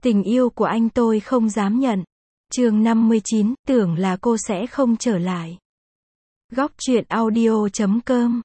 Tình yêu của anh tôi không dám nhận. Chương 59, tưởng là cô sẽ không trở lại. Góc truyện audio.com.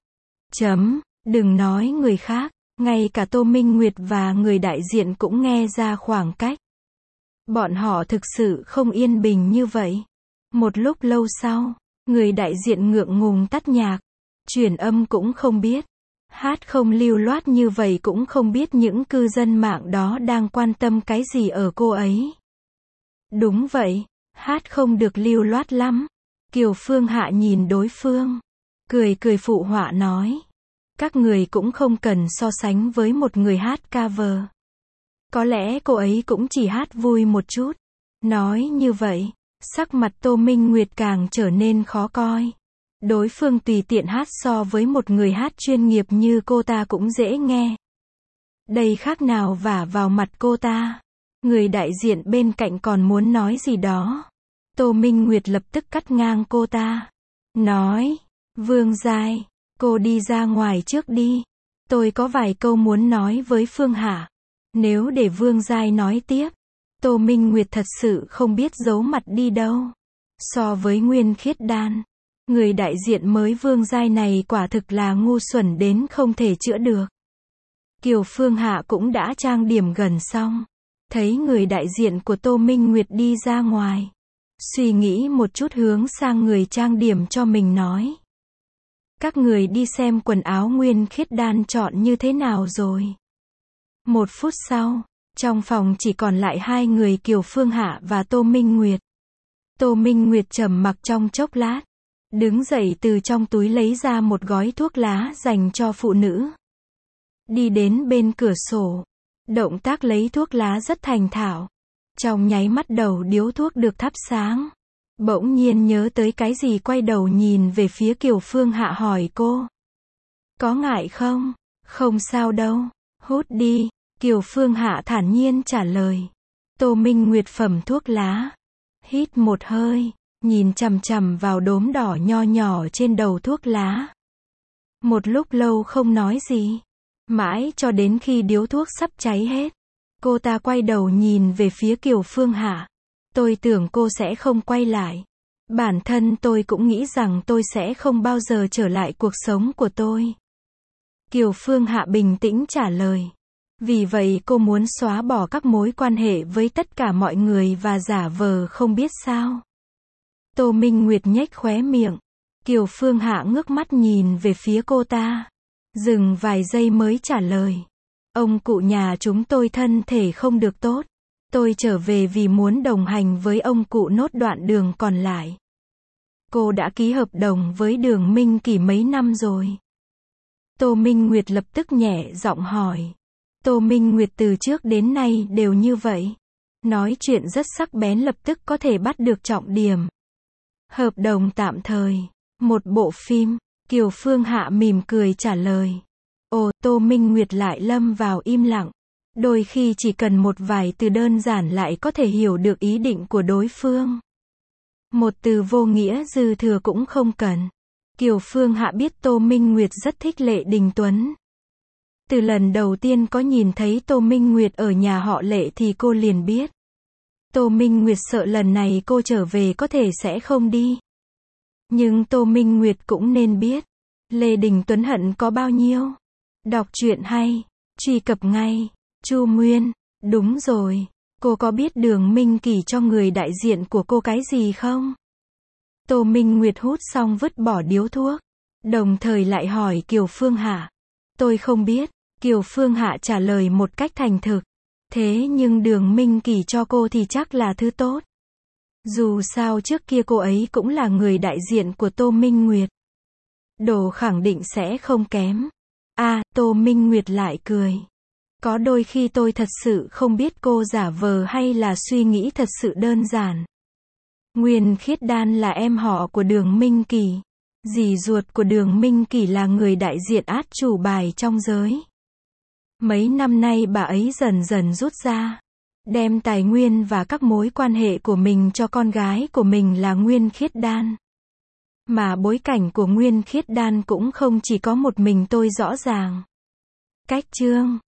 Đừng nói người khác, ngay cả Tô Minh Nguyệt và người đại diện cũng nghe ra khoảng cách. Bọn họ thực sự không yên bình như vậy. Một lúc lâu sau, người đại diện ngượng ngùng tắt nhạc. Chuyển âm cũng không biết. Hát không lưu loát như vậy cũng không biết những cư dân mạng đó đang quan tâm cái gì ở cô ấy. Đúng vậy, hát không được lưu loát lắm. Kiều Phương Hạ nhìn đối phương, cười cười phụ họa nói. Các người cũng không cần so sánh với một người hát cover. Có lẽ cô ấy cũng chỉ hát vui một chút. Nói như vậy, sắc mặt Tô Minh Nguyệt càng trở nên khó coi. Đối phương tùy tiện hát so với một người hát chuyên nghiệp như cô ta cũng dễ nghe. Đây khác nào vả vào mặt cô ta. Người đại diện bên cạnh còn muốn nói gì đó. Tô Minh Nguyệt lập tức cắt ngang cô ta. Nói, Vương Giai, cô đi ra ngoài trước đi. Tôi có vài câu muốn nói với Phương Hạ. Nếu để Vương Giai nói tiếp, Tô Minh Nguyệt thật sự không biết giấu mặt đi đâu. So với Nguyên Khiết Đan, người đại diện mới Vương Giai này quả thực là ngu xuẩn đến không thể chữa được. Kiều Phương Hạ cũng đã trang điểm gần xong. Thấy người đại diện của Tô Minh Nguyệt đi ra ngoài. Suy nghĩ một chút hướng sang người trang điểm cho mình nói. Các người đi xem quần áo Nguyên Khiết Đan chọn như thế nào rồi. 1 phút sau, trong phòng chỉ còn lại hai người Kiều Phương Hạ và Tô Minh Nguyệt. Tô Minh Nguyệt trầm mặc trong chốc lát. Đứng dậy từ trong túi lấy ra một gói thuốc lá dành cho phụ nữ. Đi đến bên cửa sổ. Động tác lấy thuốc lá rất thành thạo. Trong nháy mắt đầu điếu thuốc được thắp sáng. Bỗng nhiên nhớ tới cái gì quay đầu nhìn về phía Kiều Phương Hạ hỏi cô. Có ngại không? Không sao đâu. Hút đi. Kiều Phương Hạ thản nhiên trả lời. Tô Minh Nguyệt phẩm thuốc lá. Hít một hơi. Nhìn chằm chằm vào đốm đỏ nho nhỏ trên đầu thuốc lá. Một lúc lâu không nói gì. Mãi cho đến khi điếu thuốc sắp cháy hết. Cô ta quay đầu nhìn về phía Kiều Phương Hạ. Tôi tưởng cô sẽ không quay lại. Bản thân tôi cũng nghĩ rằng tôi sẽ không bao giờ trở lại cuộc sống của tôi. Kiều Phương Hạ bình tĩnh trả lời. Vì vậy cô muốn xóa bỏ các mối quan hệ với tất cả mọi người và giả vờ không biết sao. Tô Minh Nguyệt nhếch khóe miệng. Kiều Phương Hạ ngước mắt nhìn về phía cô ta. Dừng vài giây mới trả lời. Ông cụ nhà chúng tôi thân thể không được tốt. Tôi trở về vì muốn đồng hành với ông cụ nốt đoạn đường còn lại. Cô đã ký hợp đồng với Đường Minh Kỳ mấy năm rồi? Tô Minh Nguyệt lập tức nhẹ giọng hỏi. Tô Minh Nguyệt từ trước đến nay đều như vậy. Nói chuyện rất sắc bén lập tức có thể bắt được trọng điểm. Hợp đồng tạm thời. Một bộ phim. Kiều Phương Hạ mỉm cười trả lời. Ồ, Tô Minh Nguyệt lại lâm vào im lặng. Đôi khi chỉ cần một vài từ đơn giản lại có thể hiểu được ý định của đối phương. Một từ vô nghĩa dư thừa cũng không cần. Kiều Phương Hạ biết Tô Minh Nguyệt rất thích Lệ Đình Tuấn. Từ lần đầu tiên có nhìn thấy Tô Minh Nguyệt ở nhà họ Lệ thì cô liền biết. Tô Minh Nguyệt sợ lần này cô trở về có thể sẽ không đi. Nhưng Tô Minh Nguyệt cũng nên biết. Lê Đình Tuấn hận có bao nhiêu. Đọc truyện hay. Truy cập ngay. Chu Nguyên. Đúng rồi. Cô có biết Đường Minh Kỳ cho người đại diện của cô cái gì không? Tô Minh Nguyệt hút xong vứt bỏ điếu thuốc. Đồng thời lại hỏi Kiều Phương Hạ. Tôi không biết. Kiều Phương Hạ trả lời một cách thành thực. Thế nhưng Đường Minh Kỳ cho cô thì chắc là thứ tốt. Dù sao trước kia cô ấy cũng là người đại diện của Tô Minh Nguyệt. Đồ khẳng định sẽ không kém. Tô Minh Nguyệt lại cười. Có đôi khi tôi thật sự không biết cô giả vờ hay là suy nghĩ thật sự đơn giản. Nguyên Khiết Đan là em họ của Đường Minh Kỳ. Dì ruột của Đường Minh Kỳ là người đại diện át chủ bài trong giới. Mấy năm nay bà ấy dần dần rút ra. Đem tài nguyên và các mối quan hệ của mình cho con gái của mình là Nguyên Khiết Đan. Mà bối cảnh của Nguyên Khiết Đan cũng không chỉ có một mình tôi rõ ràng. Cách chương